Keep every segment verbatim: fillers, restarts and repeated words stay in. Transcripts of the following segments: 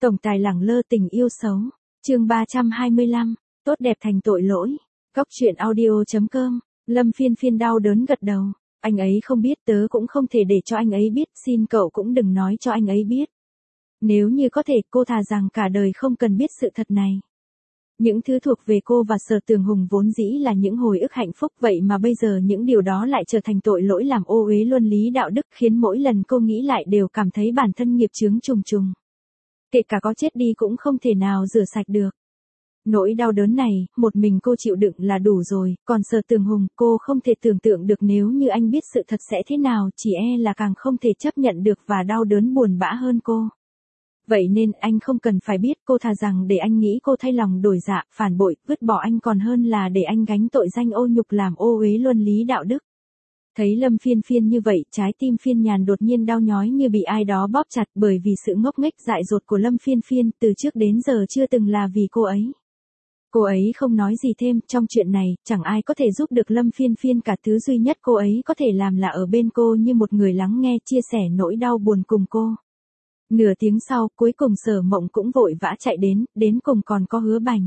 Tổng tài lẳng lơ tình yêu xấu. Chương ba trăm hai mươi lăm. Tốt đẹp thành tội lỗi. Góc truyện audio.com. Lâm Phiên Phiên đau đớn gật đầu. Anh ấy không biết, tớ cũng không thể để cho anh ấy biết, xin cậu cũng đừng nói cho anh ấy biết. Nếu như có thể, cô thà rằng cả đời không cần biết sự thật này. Những thứ thuộc về cô và Sở Tường Hùng vốn dĩ là những hồi ức hạnh phúc, vậy mà bây giờ những điều đó lại trở thành tội lỗi làm ô uế luân lý đạo đức, khiến mỗi lần cô nghĩ lại đều cảm thấy bản thân nghiệp chướng trùng trùng. Kể cả có chết đi cũng không thể nào rửa sạch được. Nỗi đau đớn này, một mình cô chịu đựng là đủ rồi, còn Sở Tường Hùng, cô không thể tưởng tượng được nếu như anh biết sự thật sẽ thế nào, chỉ e là càng không thể chấp nhận được và đau đớn buồn bã hơn cô. Vậy nên anh không cần phải biết, cô thà rằng để anh nghĩ cô thay lòng đổi dạ, phản bội, vứt bỏ anh còn hơn là để anh gánh tội danh ô nhục làm ô uế luân lý đạo đức. Thấy Lâm Phiên Phiên như vậy, trái tim Phiên Nhàn đột nhiên đau nhói như bị ai đó bóp chặt, bởi vì sự ngốc nghếch dại dột của Lâm Phiên Phiên từ trước đến giờ chưa từng là vì cô ấy. Cô ấy không nói gì thêm, trong chuyện này, chẳng ai có thể giúp được Lâm Phiên Phiên cả, thứ duy nhất cô ấy có thể làm là ở bên cô như một người lắng nghe, chia sẻ nỗi đau buồn cùng cô. Nửa tiếng sau, cuối cùng Sở Mộng cũng vội vã chạy đến, đến cùng còn có Hứa Bành.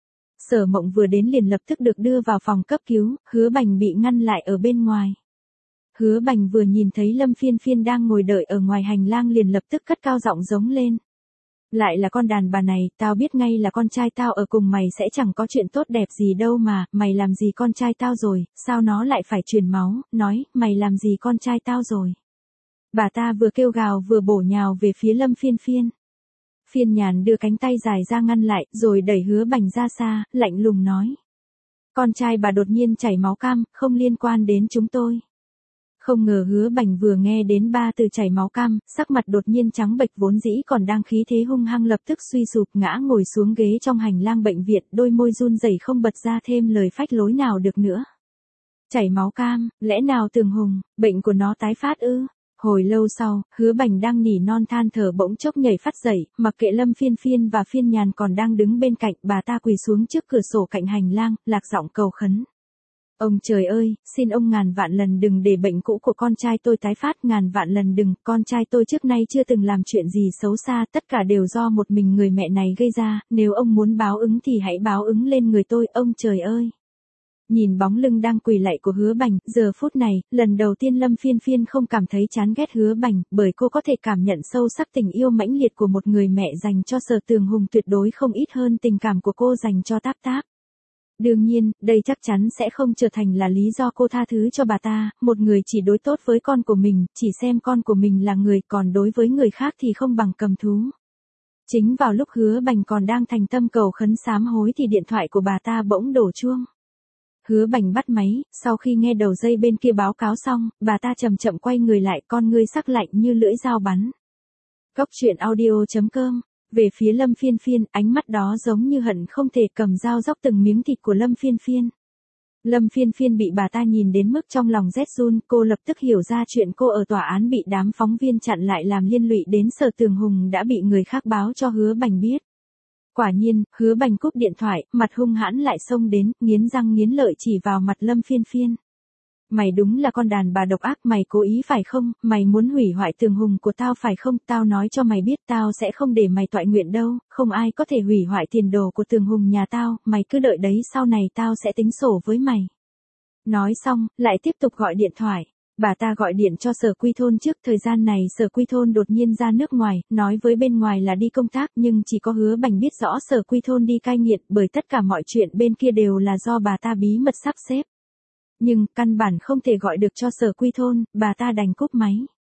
Sở Mộng vừa đến liền lập tức được đưa vào phòng cấp cứu, Hứa Bành bị ngăn lại ở bên ngoài. Hứa Bành vừa nhìn thấy Lâm Phiên Phiên đang ngồi đợi ở ngoài hành lang liền lập tức cất cao giọng giống lên. Lại là con đàn bà này, tao biết ngay là con trai tao ở cùng mày sẽ chẳng có chuyện tốt đẹp gì đâu mà, mày làm gì con trai tao rồi, sao nó lại phải truyền máu, nói, mày làm gì con trai tao rồi. Bà ta vừa kêu gào vừa bổ nhào về phía Lâm Phiên Phiên. Phiên Nhàn đưa cánh tay dài ra ngăn lại, rồi đẩy Hứa Bành ra xa, lạnh lùng nói. Con trai bà đột nhiên chảy máu cam, không liên quan đến chúng tôi. Không ngờ Hứa Bành vừa nghe đến ba từ chảy máu cam, sắc mặt đột nhiên trắng bệch, vốn dĩ còn đang khí thế hung hăng lập tức suy sụp ngã ngồi xuống ghế trong hành lang bệnh viện, đôi môi run rẩy không bật ra thêm lời phách lối nào được nữa. Chảy máu cam, lẽ nào Tường Hùng, bệnh của nó tái phát ư? Hồi lâu sau, Hứa Bành đang nỉ non than thở bỗng chốc nhảy phát dậy, mặc kệ Lâm Phiên Phiên và Phiên Nhàn còn đang đứng bên cạnh, bà ta quỳ xuống trước cửa sổ cạnh hành lang, lạc giọng cầu khấn. Ông trời ơi, xin ông ngàn vạn lần đừng để bệnh cũ của con trai tôi tái phát, ngàn vạn lần đừng, con trai tôi trước nay chưa từng làm chuyện gì xấu xa, tất cả đều do một mình người mẹ này gây ra, nếu ông muốn báo ứng thì hãy báo ứng lên người tôi, ông trời ơi. Nhìn bóng lưng đang quỳ lạy của Hứa Bành, giờ phút này, lần đầu tiên Lâm Phiên Phiên không cảm thấy chán ghét Hứa Bành, bởi cô có thể cảm nhận sâu sắc tình yêu mãnh liệt của một người mẹ dành cho Sở Tường Hùng tuyệt đối không ít hơn tình cảm của cô dành cho Táp Táp. Đương nhiên, đây chắc chắn sẽ không trở thành là lý do cô tha thứ cho bà ta, một người chỉ đối tốt với con của mình, chỉ xem con của mình là người, còn đối với người khác thì không bằng cầm thú. Chính vào lúc Hứa Bành còn đang thành tâm cầu khấn sám hối thì điện thoại của bà ta bỗng đổ chuông. Hứa Bành bắt máy, sau khi nghe đầu dây bên kia báo cáo xong, bà ta chậm chậm quay người lại, con ngươi sắc lạnh như lưỡi dao bắn. Góc truyện audio.com. Về phía Lâm Phiên Phiên, ánh mắt đó giống như hận không thể cầm dao róc từng miếng thịt của Lâm Phiên Phiên. Lâm Phiên Phiên bị bà ta nhìn đến mức trong lòng rét run, cô lập tức hiểu ra chuyện cô ở tòa án bị đám phóng viên chặn lại làm liên lụy đến Sở Tường Hùng đã bị người khác báo cho Hứa Bành biết. Quả nhiên, Hứa Bành cúp điện thoại, mặt hung hãn lại xông đến, nghiến răng nghiến lợi chỉ vào mặt Lâm Phiên Phiên. Mày đúng là con đàn bà độc ác, mày cố ý phải không, mày muốn hủy hoại Tường Hùng của tao phải không, tao nói cho mày biết tao sẽ không để mày toại nguyện đâu, không ai có thể hủy hoại tiền đồ của Tường Hùng nhà tao, mày cứ đợi đấy, sau này tao sẽ tính sổ với mày. Nói xong, lại tiếp tục gọi điện thoại. Bà ta gọi điện cho Sở Quy Thôn trước, thời gian này Sở Quy Thôn đột nhiên ra nước ngoài, nói với bên ngoài là đi công tác, nhưng chỉ có Hứa Bành biết rõ Sở Quy Thôn đi cai nghiện, bởi tất cả mọi chuyện bên kia đều là do bà ta bí mật sắp xếp. Nhưng, căn bản không thể gọi được cho Sở Quy Thôn, bà ta đành cúp máy.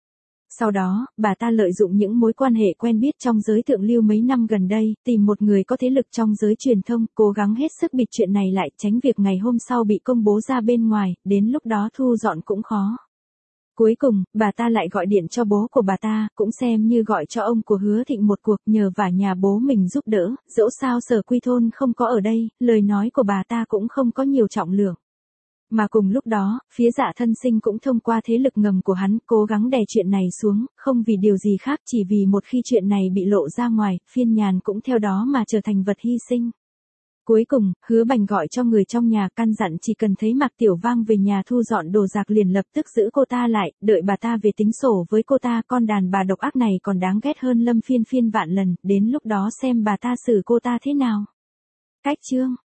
Sau đó, bà ta lợi dụng những mối quan hệ quen biết trong giới thượng lưu mấy năm gần đây, tìm một người có thế lực trong giới truyền thông, cố gắng hết sức bịt chuyện này lại, tránh việc ngày hôm sau bị công bố ra bên ngoài, đến lúc đó thu dọn cũng khó. Cuối cùng, bà ta lại gọi điện cho bố của bà ta, cũng xem như gọi cho ông của Hứa Thịnh một cuộc, nhờ vả nhà bố mình giúp đỡ, dẫu sao Sở Quy Thôn không có ở đây, lời nói của bà ta cũng không có nhiều trọng lượng. Mà cùng lúc đó, phía Dạ Thân Sinh cũng thông qua thế lực ngầm của hắn, cố gắng đè chuyện này xuống, không vì điều gì khác, chỉ vì một khi chuyện này bị lộ ra ngoài, Phiên Nhàn cũng theo đó mà trở thành vật hy sinh. Cuối cùng, Hứa Bành gọi cho người trong nhà căn dặn chỉ cần thấy Mạc Tiểu Vang về nhà thu dọn đồ đạc liền lập tức giữ cô ta lại, đợi bà ta về tính sổ với cô ta. Con đàn bà độc ác này còn đáng ghét hơn Lâm Phiên Phiên vạn lần, đến lúc đó xem bà ta xử cô ta thế nào. Cách chương